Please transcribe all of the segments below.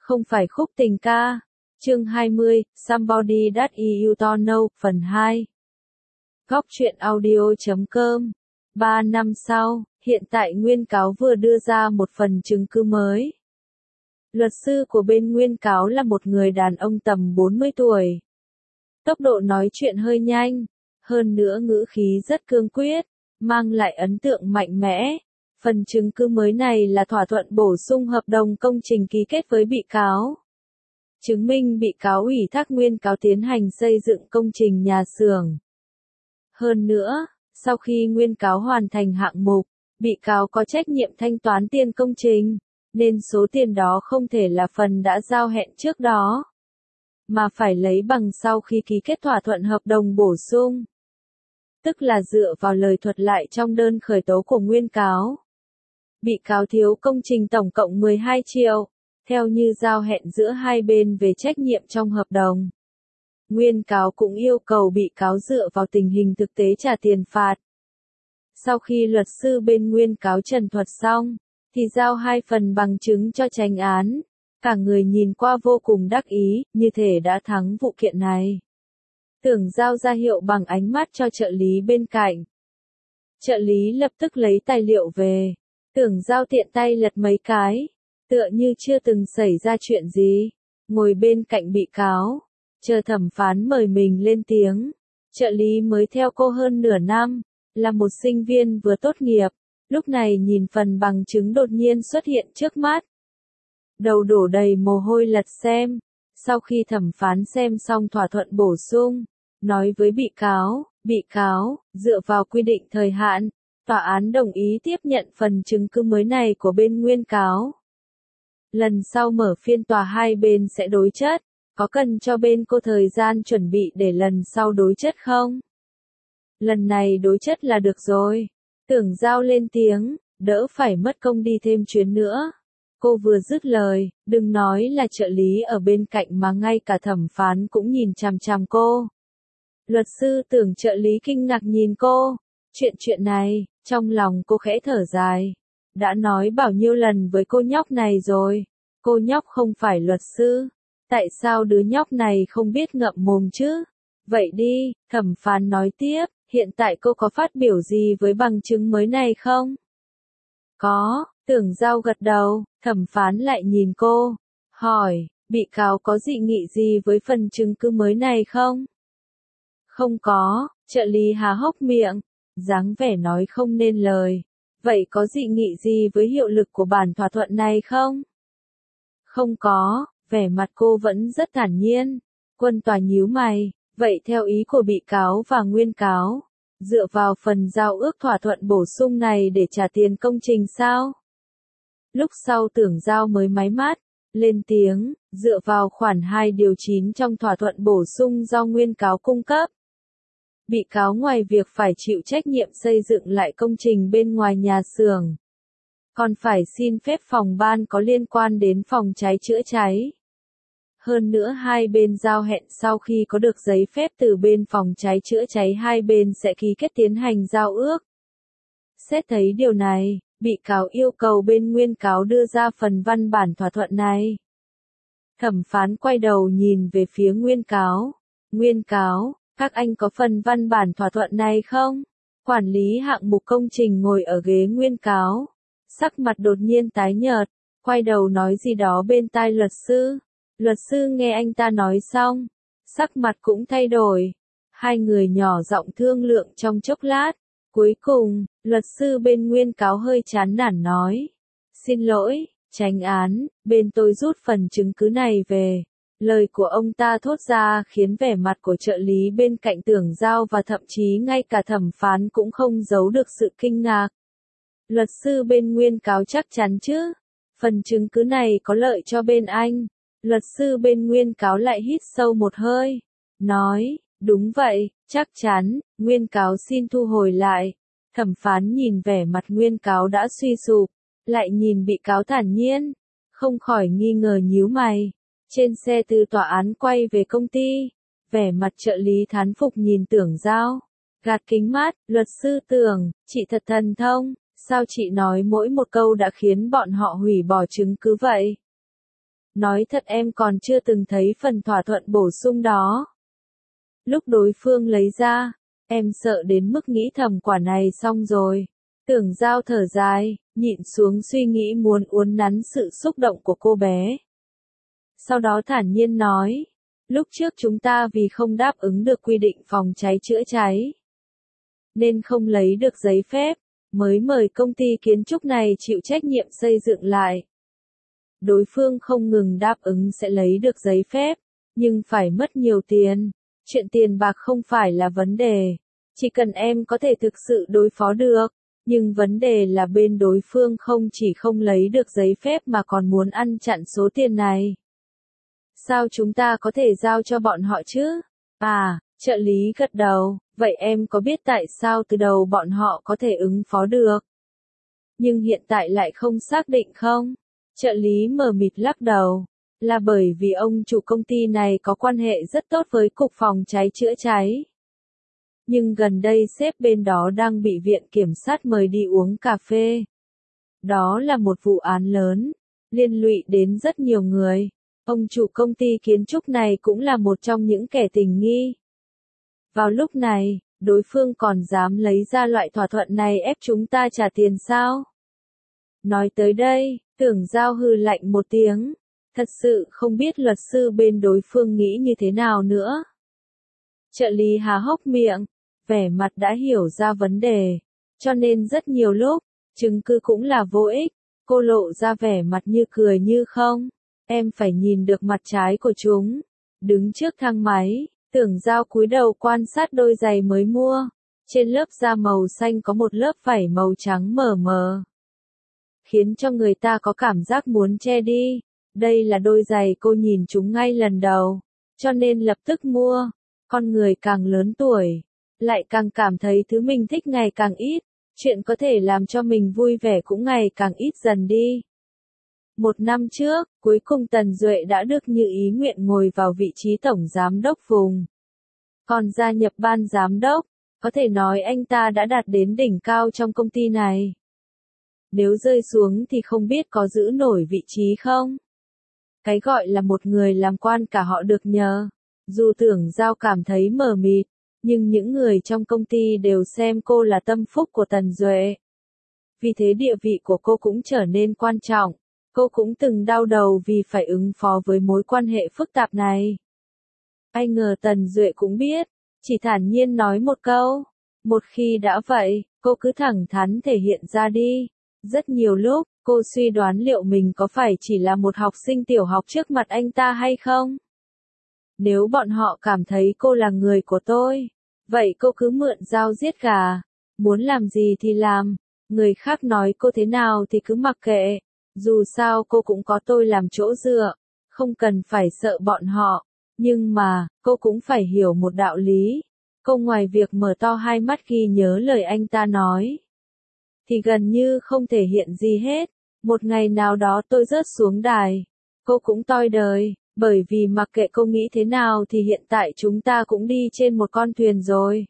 Không phải khúc tình ca. Chương 20, Somebody That You Don't Know, phần 2. Góc truyện audio.com. 3 năm sau, hiện tại Nguyên Cáo vừa đưa ra một phần chứng cứ mới. Luật sư của bên Nguyên Cáo là một người đàn ông tầm 40 tuổi. Tốc độ nói chuyện hơi nhanh, hơn nữa ngữ khí rất cương quyết, mang lại ấn tượng mạnh mẽ. Phần chứng cứ mới này là thỏa thuận bổ sung hợp đồng công trình ký kết với bị cáo. Chứng minh bị cáo ủy thác Nguyên Cáo tiến hành xây dựng công trình nhà xưởng. Hơn nữa, sau khi Nguyên Cáo hoàn thành hạng mục, bị cáo có trách nhiệm thanh toán tiền công trình, nên số tiền đó không thể là phần đã giao hẹn trước đó, mà phải lấy bằng sau khi ký kết thỏa thuận hợp đồng bổ sung. Tức là dựa vào lời thuật lại trong đơn khởi tố của Nguyên Cáo. Bị cáo thiếu công trình tổng cộng 12 triệu, theo như giao hẹn giữa hai bên về trách nhiệm trong hợp đồng. Nguyên Cáo cũng yêu cầu bị cáo dựa vào tình hình thực tế trả tiền phạt. Sau khi luật sư bên Nguyên Cáo trần thuật xong, thì giao 2 phần bằng chứng cho chánh án. Cả người nhìn qua vô cùng đắc ý, như thể đã thắng vụ kiện này. Tưởng Giao ra hiệu bằng ánh mắt cho trợ lý bên cạnh. Trợ lý lập tức lấy tài liệu về. Tưởng Giao tiện tay lật mấy cái, tựa như chưa từng xảy ra chuyện gì, ngồi bên cạnh bị cáo, chờ thẩm phán mời mình lên tiếng. Trợ lý mới theo cô hơn nửa năm, là một sinh viên vừa tốt nghiệp, lúc này nhìn phần bằng chứng đột nhiên xuất hiện trước mắt. Đầu đổ đầy mồ hôi lật xem, sau khi thẩm phán xem xong thỏa thuận bổ sung, nói với bị cáo, dựa vào quy định thời hạn, tòa án đồng ý tiếp nhận phần chứng cứ mới này của bên Nguyên Cáo. Lần sau mở phiên tòa hai bên sẽ đối chất, có cần cho bên cô thời gian chuẩn bị để lần sau đối chất không? Lần này đối chất là được rồi. Tưởng Giao lên tiếng, đỡ phải mất công đi thêm chuyến nữa. Cô vừa dứt lời, đừng nói là trợ lý ở bên cạnh mà ngay cả thẩm phán cũng nhìn chằm chằm cô. Luật sư Tưởng trợ lý kinh ngạc nhìn cô. Chuyện này, trong lòng cô khẽ thở dài. Đã nói bao nhiêu lần với cô nhóc này rồi. Cô nhóc không phải luật sư. Tại sao đứa nhóc này không biết ngậm mồm chứ? Vậy đi, thẩm phán nói tiếp, hiện tại cô có phát biểu gì với bằng chứng mới này không? Có, Tưởng Giao gật đầu, thẩm phán lại nhìn cô, hỏi, bị cáo có dị nghị gì với phần chứng cứ mới này không? Không có, trợ lý há hốc miệng, dáng vẻ nói không nên lời. Vậy có dị nghị gì với hiệu lực của bản thỏa thuận này không? Không có, vẻ mặt cô vẫn rất thản nhiên. Quân tòa nhíu mày, vậy theo ý của bị cáo và Nguyên Cáo, dựa vào phần giao ước thỏa thuận bổ sung này để trả tiền công trình sao? Lúc sau Tưởng Giao mới máy mắt, lên tiếng, dựa vào khoản 2 điều 9 trong thỏa thuận bổ sung do Nguyên Cáo cung cấp. Bị cáo ngoài việc phải chịu trách nhiệm xây dựng lại công trình bên ngoài nhà xưởng, còn phải xin phép phòng ban có liên quan đến phòng cháy chữa cháy. Hơn nữa hai bên giao hẹn sau khi có được giấy phép từ bên phòng cháy chữa cháy hai bên sẽ ký kết tiến hành giao ước. Xét thấy điều này, bị cáo yêu cầu bên Nguyên Cáo đưa ra phần văn bản thỏa thuận này. Thẩm phán quay đầu nhìn về phía Nguyên Cáo. Nguyên Cáo, các anh có phần văn bản thỏa thuận này không? Quản lý hạng mục công trình ngồi ở ghế Nguyên Cáo. Sắc mặt đột nhiên tái nhợt, quay đầu nói gì đó bên tai luật sư. Luật sư nghe anh ta nói xong, sắc mặt cũng thay đổi. Hai người nhỏ giọng thương lượng trong chốc lát. Cuối cùng, luật sư bên Nguyên Cáo hơi chán nản nói. Xin lỗi, chánh án, bên tôi rút phần chứng cứ này về. Lời của ông ta thốt ra khiến vẻ mặt của trợ lý bên cạnh Tưởng Giao và thậm chí ngay cả thẩm phán cũng không giấu được sự kinh ngạc. Luật sư bên Nguyên Cáo chắc chắn chứ? Phần chứng cứ này có lợi cho bên anh. Luật sư bên Nguyên Cáo lại hít sâu một hơi. Nói, đúng vậy, chắc chắn, Nguyên Cáo xin thu hồi lại. Thẩm phán nhìn vẻ mặt Nguyên Cáo đã suy sụp, lại nhìn bị cáo thản nhiên, không khỏi nghi ngờ nhíu mày. Trên xe từ tòa án quay về công ty, vẻ mặt trợ lý thán phục nhìn Tưởng Giao. Gạt kính mắt, luật sư Tưởng, chị thật thần thông, sao chị nói mỗi một câu đã khiến bọn họ hủy bỏ chứng cứ vậy? Nói thật em còn chưa từng thấy phần thỏa thuận bổ sung đó. Lúc đối phương lấy ra, em sợ đến mức nghĩ thầm quả này xong rồi. Tưởng Giao thở dài, nhịn xuống suy nghĩ muốn uốn nắn sự xúc động của cô bé. Sau đó thản nhiên nói, lúc trước chúng ta vì không đáp ứng được quy định phòng cháy chữa cháy, nên không lấy được giấy phép, mới mời công ty kiến trúc này chịu trách nhiệm xây dựng lại. Đối phương không ngừng đáp ứng sẽ lấy được giấy phép, nhưng phải mất nhiều tiền. Chuyện tiền bạc không phải là vấn đề, chỉ cần em có thể thực sự đối phó được. Nhưng vấn đề là bên đối phương không chỉ không lấy được giấy phép mà còn muốn ăn chặn số tiền này. Sao chúng ta có thể giao cho bọn họ chứ? À, trợ lý gật đầu, vậy em có biết tại sao từ đầu bọn họ có thể ứng phó được? Nhưng hiện tại lại không xác định không? Trợ lý mờ mịt lắc đầu, là bởi vì ông chủ công ty này có quan hệ rất tốt với cục phòng cháy chữa cháy. Nhưng gần đây sếp bên đó đang bị viện kiểm sát mời đi uống cà phê. Đó là một vụ án lớn, liên lụy đến rất nhiều người. Ông chủ công ty kiến trúc này cũng là một trong những kẻ tình nghi. Vào lúc này, đối phương còn dám lấy ra loại thỏa thuận này ép chúng ta trả tiền sao? Nói tới đây, Tưởng Giao hừ lạnh một tiếng. Thật sự không biết luật sư bên đối phương nghĩ như thế nào nữa. Trợ lý há hốc miệng, vẻ mặt đã hiểu ra vấn đề. Cho nên rất nhiều lúc, chứng cứ cũng là vô ích. Cô lộ ra vẻ mặt như cười như không. Em phải nhìn được mặt trái của chúng. Đứng trước thang máy, Tưởng Giao cúi đầu quan sát đôi giày mới mua. Trên lớp da màu xanh có một lớp vảy màu trắng mờ mờ, khiến cho người ta có cảm giác muốn che đi. Đây là đôi giày cô nhìn chúng ngay lần đầu, cho nên lập tức mua. Con người càng lớn tuổi, lại càng cảm thấy thứ mình thích ngày càng ít, chuyện có thể làm cho mình vui vẻ cũng ngày càng ít dần đi. 1 năm trước, cuối cùng Tần Duệ đã được như ý nguyện ngồi vào vị trí tổng giám đốc vùng. Còn gia nhập ban giám đốc, có thể nói anh ta đã đạt đến đỉnh cao trong công ty này. Nếu rơi xuống thì không biết có giữ nổi vị trí không? Cái gọi là một người làm quan cả họ được nhờ. Dù Tưởng Giao cảm thấy mờ mịt, nhưng những người trong công ty đều xem cô là tâm phúc của Tần Duệ. Vì thế địa vị của cô cũng trở nên quan trọng. Cô cũng từng đau đầu vì phải ứng phó với mối quan hệ phức tạp này. Ai ngờ Tần Duệ cũng biết, chỉ thản nhiên nói một câu. Một khi đã vậy, cô cứ thẳng thắn thể hiện ra đi. Rất nhiều lúc, cô suy đoán liệu mình có phải chỉ là một học sinh tiểu học trước mặt anh ta hay không? Nếu bọn họ cảm thấy cô là người của tôi, vậy cô cứ mượn dao giết gà. Muốn làm gì thì làm, người khác nói cô thế nào thì cứ mặc kệ. Dù sao cô cũng có tôi làm chỗ dựa, không cần phải sợ bọn họ. Nhưng mà, cô cũng phải hiểu một đạo lý. Cô ngoài việc mở to hai mắt ghi nhớ lời anh ta nói, thì gần như không thể hiện gì hết. Một ngày nào đó tôi rớt xuống đài, cô cũng toi đời, bởi vì mặc kệ cô nghĩ thế nào thì hiện tại chúng ta cũng đi trên một con thuyền rồi.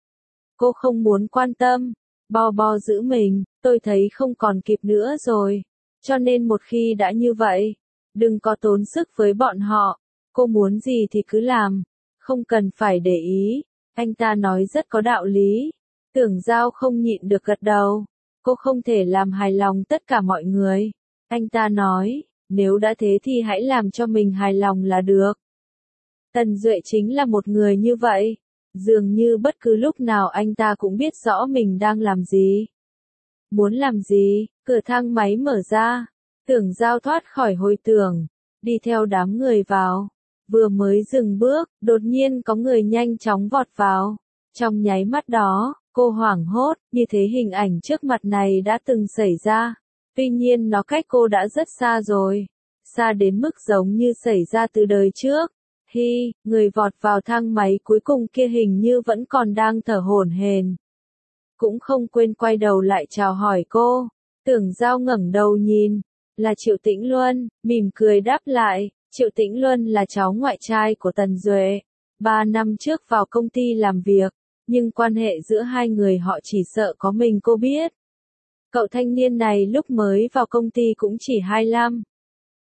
Cô không muốn quan tâm, bo giữ mình, tôi thấy không còn kịp nữa rồi. Cho nên một khi đã như vậy, đừng có tốn sức với bọn họ, cô muốn gì thì cứ làm, không cần phải để ý. Anh ta nói rất có đạo lý. Tưởng Giao không nhịn được gật đầu. Cô không thể làm hài lòng tất cả mọi người. Anh ta nói, nếu đã thế thì hãy làm cho mình hài lòng là được. Tần Duệ chính là một người như vậy. Dường như bất cứ lúc nào anh ta cũng biết rõ mình đang làm gì. Muốn làm gì, cửa thang máy mở ra. Tưởng Giao thoát khỏi hồi tưởng, đi theo đám người vào. Vừa mới dừng bước, đột nhiên có người nhanh chóng vọt vào. Trong nháy mắt đó, cô hoảng hốt, như thế hình ảnh trước mặt này đã từng xảy ra. Tuy nhiên nó cách cô đã rất xa rồi. Xa đến mức giống như xảy ra từ đời trước. Người vọt vào thang máy cuối cùng kia hình như vẫn còn đang thở hổn hển. Cũng không quên quay đầu lại chào hỏi cô. Tưởng Giao ngẩng đầu nhìn, là Triệu Tĩnh Luân, mỉm cười đáp lại. Triệu Tĩnh Luân là cháu ngoại trai của Tần Duệ. 3 năm trước vào công ty làm việc, nhưng quan hệ giữa hai người họ chỉ sợ có mình cô biết. Cậu thanh niên này lúc mới vào công ty cũng chỉ 25,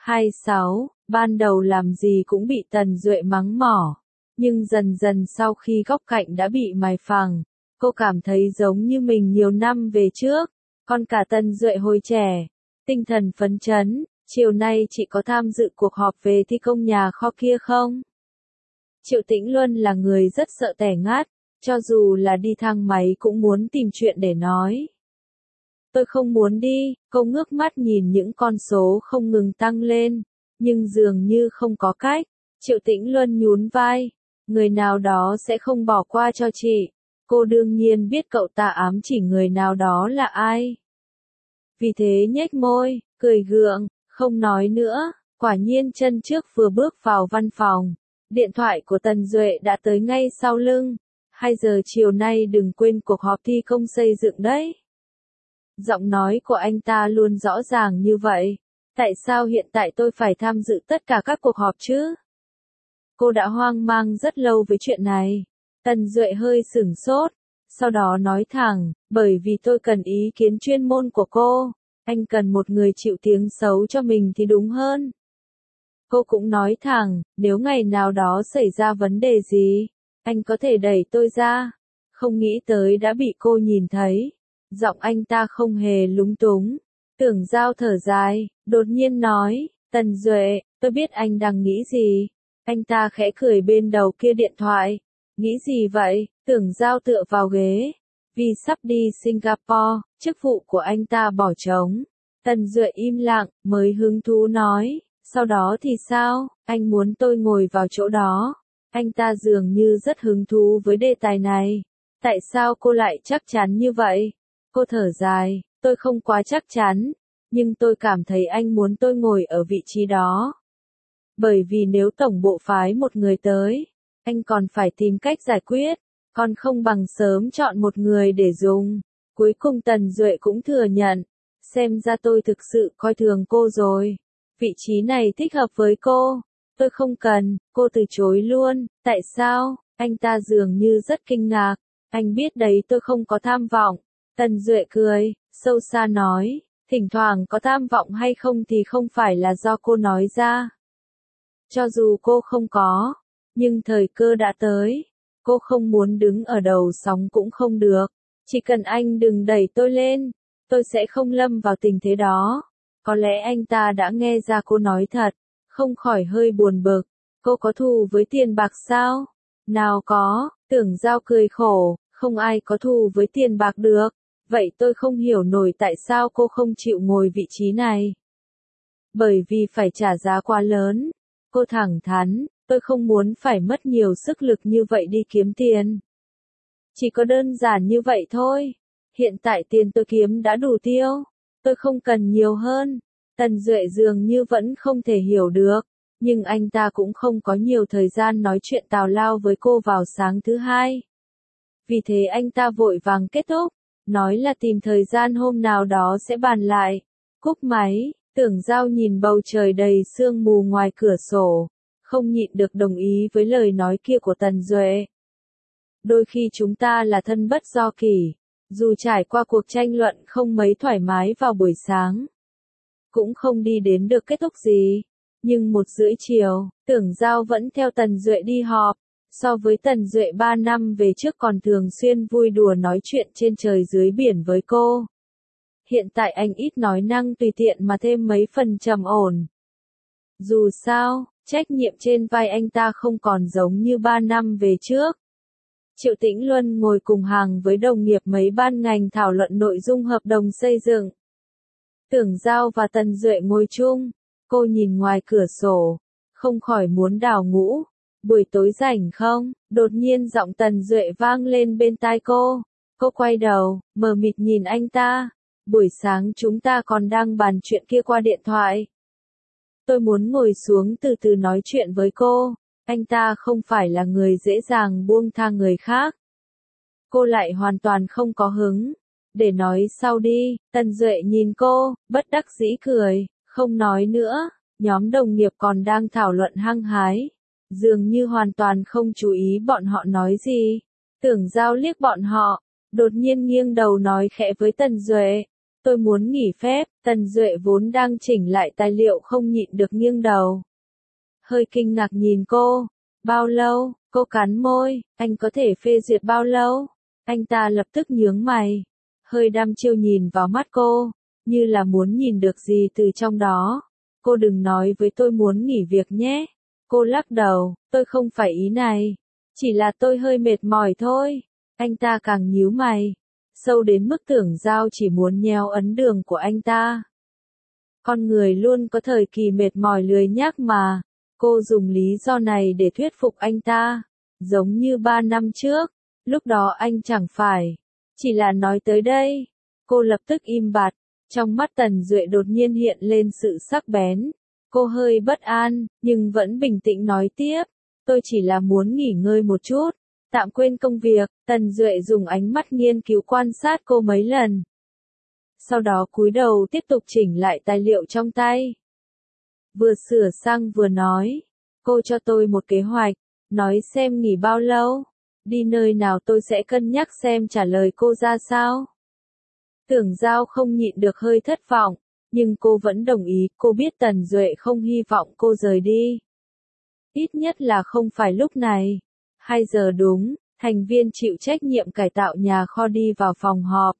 26, ban đầu làm gì cũng bị Tần Duệ mắng mỏ. Nhưng dần dần sau khi góc cạnh đã bị mài phẳng, cô cảm thấy giống như mình nhiều năm về trước. Còn cả Tần Duệ hồi trẻ, tinh thần phấn chấn, chiều nay chị có tham dự cuộc họp về thi công nhà kho kia không? Triệu Tĩnh Luân là người rất sợ tẻ ngát, cho dù là đi thang máy cũng muốn tìm chuyện để nói. Tôi không muốn đi, cô ngước mắt nhìn những con số không ngừng tăng lên, nhưng dường như không có cách. Triệu Tĩnh Luân nhún vai, người nào đó sẽ không bỏ qua cho chị. Cô đương nhiên biết cậu ta ám chỉ người nào đó là ai. Vì thế nhếch môi, cười gượng, không nói nữa. Quả nhiên chân trước vừa bước vào văn phòng, điện thoại của Tần Duệ đã tới ngay sau lưng. 2 giờ chiều nay đừng quên cuộc họp thi công xây dựng đấy. Giọng nói của anh ta luôn rõ ràng như vậy. Tại sao hiện tại tôi phải tham dự tất cả các cuộc họp chứ? Cô đã hoang mang rất lâu với chuyện này. Tần Duệ hơi sửng sốt, sau đó nói thẳng, bởi vì tôi cần ý kiến chuyên môn của cô. Anh cần một người chịu tiếng xấu cho mình thì đúng hơn. Cô cũng nói thẳng, nếu ngày nào đó xảy ra vấn đề gì, anh có thể đẩy tôi ra. Không nghĩ tới đã bị cô nhìn thấy. Giọng anh ta không hề lúng túng. Tưởng Giao thở dài, đột nhiên nói, Tần Duệ, tôi biết anh đang nghĩ gì. Anh ta khẽ cười bên đầu kia điện thoại. Nghĩ gì vậy? Tưởng Giao tựa vào ghế. Vì sắp đi Singapore, chức vụ của anh ta bỏ trống. Tần Duệ im lặng, mới hứng thú nói, sau đó thì sao? Anh muốn tôi ngồi vào chỗ đó. Anh ta dường như rất hứng thú với đề tài này. Tại sao cô lại chắc chắn như vậy? Cô thở dài, tôi không quá chắc chắn, nhưng tôi cảm thấy anh muốn tôi ngồi ở vị trí đó. Bởi vì nếu tổng bộ phái một người tới, anh còn phải tìm cách giải quyết, còn không bằng sớm chọn một người để dùng. Cuối cùng Tần Duệ cũng thừa nhận, xem ra tôi thực sự coi thường cô rồi. Vị trí này thích hợp với cô, tôi không cần. Cô từ chối luôn. Tại sao? Anh ta dường như rất kinh ngạc. Anh biết đấy, tôi không có tham vọng. Tần Duệ cười, sâu xa nói, thỉnh thoảng có tham vọng hay không thì không phải là do cô nói ra. Cho dù cô không có, nhưng thời cơ đã tới. Cô không muốn đứng ở đầu sóng cũng không được. Chỉ cần anh đừng đẩy tôi lên, tôi sẽ không lâm vào tình thế đó. Có lẽ anh ta đã nghe ra cô nói thật, không khỏi hơi buồn bực. Cô có thù với tiền bạc sao? Nào có, Tưởng Giao cười khổ, không ai có thù với tiền bạc được. Vậy tôi không hiểu nổi tại sao cô không chịu ngồi vị trí này. Bởi vì phải trả giá quá lớn. Cô thẳng thắn, tôi không muốn phải mất nhiều sức lực như vậy đi kiếm tiền. Chỉ có đơn giản như vậy thôi. Hiện tại tiền tôi kiếm đã đủ tiêu. Tôi không cần nhiều hơn. Tần Duệ dường như vẫn không thể hiểu được. Nhưng anh ta cũng không có nhiều thời gian nói chuyện tào lao với cô vào sáng thứ hai. Vì thế anh ta vội vàng kết thúc. Nói là tìm thời gian hôm nào đó sẽ bàn lại. Cúp máy, Tưởng Giao nhìn bầu trời đầy sương mù ngoài cửa sổ. Không nhịn được đồng ý với lời nói kia của Tần Duệ. Đôi khi chúng ta là thân bất do kỷ. Dù trải qua cuộc tranh luận không mấy thoải mái vào buổi sáng, cũng không đi đến được kết thúc gì. Nhưng 1:30 chiều, Tưởng Giao vẫn theo Tần Duệ đi họp. So với Tần Duệ 3 năm về trước còn thường xuyên vui đùa nói chuyện trên trời dưới biển với cô. Hiện tại anh ít nói năng tùy tiện mà thêm mấy phần trầm ổn. Dù sao, trách nhiệm trên vai anh ta không còn giống như 3 năm về trước. Triệu Tĩnh Luân ngồi cùng hàng với đồng nghiệp mấy ban ngành thảo luận nội dung hợp đồng xây dựng. Tưởng Giao và Tần Duệ ngồi chung, cô nhìn ngoài cửa sổ, không khỏi muốn đào ngũ. Buổi tối rảnh không? Đột nhiên giọng Tần Duệ vang lên bên tai cô. Cô quay đầu, mờ mịt nhìn anh ta. Buổi sáng chúng ta còn đang bàn chuyện kia qua điện thoại. Tôi muốn ngồi xuống từ từ nói chuyện với cô. Anh ta không phải là người dễ dàng buông tha người khác. Cô lại hoàn toàn không có hứng. Để nói sau đi. Tần Duệ nhìn cô, bất đắc dĩ cười, không nói nữa. Nhóm đồng nghiệp còn đang thảo luận hăng hái. Dường như hoàn toàn không chú ý bọn họ nói gì. Tưởng Giao liếc bọn họ, đột nhiên nghiêng đầu nói khẽ với Tần Duệ. Tôi muốn nghỉ phép, Tần Duệ vốn đang chỉnh lại tài liệu không nhịn được nghiêng đầu. Hơi kinh ngạc nhìn cô. Bao lâu? Cô cắn môi, anh có thể phê duyệt bao lâu? Anh ta lập tức nhướng mày. Hơi đăm chiêu nhìn vào mắt cô, như là muốn nhìn được gì từ trong đó. Cô đừng nói với tôi muốn nghỉ việc nhé. Cô lắc đầu, tôi không phải ý này. Chỉ là tôi hơi mệt mỏi thôi. Anh ta càng nhíu mày. Sâu đến mức Tưởng Giao chỉ muốn nhéo ấn đường của anh ta. Con người luôn có thời kỳ mệt mỏi lười nhác mà. Cô dùng lý do này để thuyết phục anh ta. Giống như 3 năm trước. Lúc đó anh chẳng phải. Chỉ là nói tới đây. Cô lập tức im bặt. Trong mắt Tần Duệ đột nhiên hiện lên sự sắc bén. Cô hơi bất an, nhưng vẫn bình tĩnh nói tiếp. Tôi chỉ là muốn nghỉ ngơi một chút. Tạm quên công việc. Tần Duệ dùng ánh mắt nghiên cứu quan sát cô mấy lần. Sau đó cúi đầu tiếp tục chỉnh lại tài liệu trong tay. Vừa sửa sang vừa nói. Cô cho tôi một kế hoạch. Nói xem nghỉ bao lâu. Đi nơi nào tôi sẽ cân nhắc xem trả lời cô ra sao. Tưởng Giao không nhịn được hơi thất vọng. Nhưng cô vẫn đồng ý. Cô biết Tần Duệ không hy vọng cô rời đi. Ít nhất là không phải lúc này. 2 giờ đúng, thành viên chịu trách nhiệm cải tạo nhà kho đi vào phòng họp.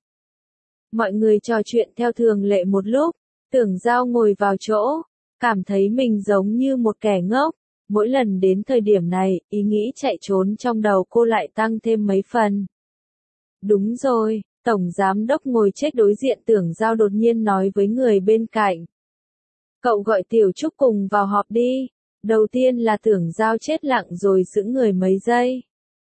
Mọi người trò chuyện theo thường lệ một lúc, Tưởng Giao ngồi vào chỗ, cảm thấy mình giống như một kẻ ngốc. Mỗi lần đến thời điểm này, ý nghĩ chạy trốn trong đầu cô lại tăng thêm mấy phần. Đúng rồi, Tổng Giám Đốc ngồi chết đối diện Tưởng Giao đột nhiên nói với người bên cạnh. Cậu gọi Tiểu Trúc cùng vào họp đi. Đầu tiên là Tưởng Giao chết lặng rồi sững người mấy giây.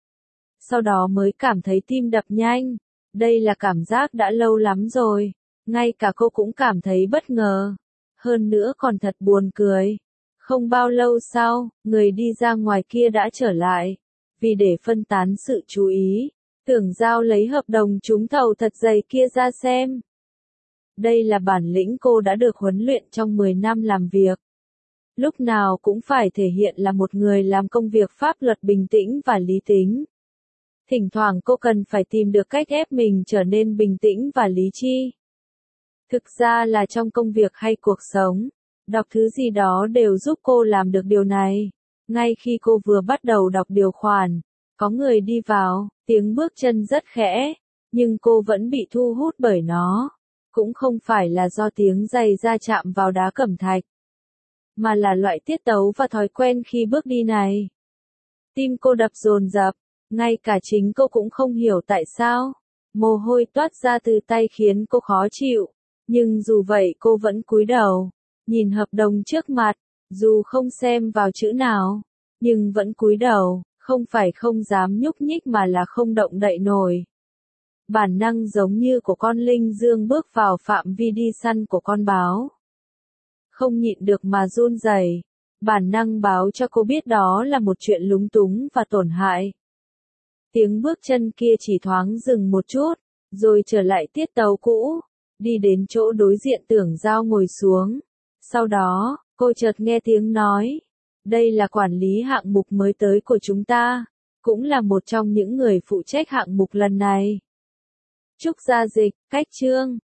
Sau đó mới cảm thấy tim đập nhanh. Đây là cảm giác đã lâu lắm rồi. Ngay cả cô cũng cảm thấy bất ngờ. Hơn nữa còn thật buồn cười. Không bao lâu sau, người đi ra ngoài kia đã trở lại. Vì để phân tán sự chú ý, Tưởng Giao lấy hợp đồng trúng thầu thật dày kia ra xem. Đây là bản lĩnh cô đã được huấn luyện trong 10 năm làm việc. Lúc nào cũng phải thể hiện là một người làm công việc pháp luật bình tĩnh và lý tính. Thỉnh thoảng cô cần phải tìm được cách ép mình trở nên bình tĩnh và lý trí. Thực ra là trong công việc hay cuộc sống, đọc thứ gì đó đều giúp cô làm được điều này. Ngay khi cô vừa bắt đầu đọc điều khoản, có người đi vào, tiếng bước chân rất khẽ, nhưng cô vẫn bị thu hút bởi nó. Cũng không phải là do tiếng giày da chạm vào đá cẩm thạch, mà là loại tiết tấu và thói quen khi bước đi này. Tim cô đập dồn dập, ngay cả chính cô cũng không hiểu tại sao. Mồ hôi toát ra từ tay khiến cô khó chịu, nhưng dù vậy cô vẫn cúi đầu, nhìn hợp đồng trước mặt, dù không xem vào chữ nào, nhưng vẫn cúi đầu, không phải không dám nhúc nhích mà là không động đậy nổi. Bản năng giống như của con linh dương bước vào phạm vi đi săn của con báo. Không nhịn được mà run rẩy. Bản năng báo cho cô biết đó là một chuyện lúng túng và tổn hại. Tiếng bước chân kia chỉ thoáng dừng một chút, rồi trở lại tiết tấu cũ, đi đến chỗ đối diện Tưởng Giao ngồi xuống. Sau đó, cô chợt nghe tiếng nói, đây là quản lý hạng mục mới tới của chúng ta, cũng là một trong những người phụ trách hạng mục lần này. Trúc Gia Dịch, cách chương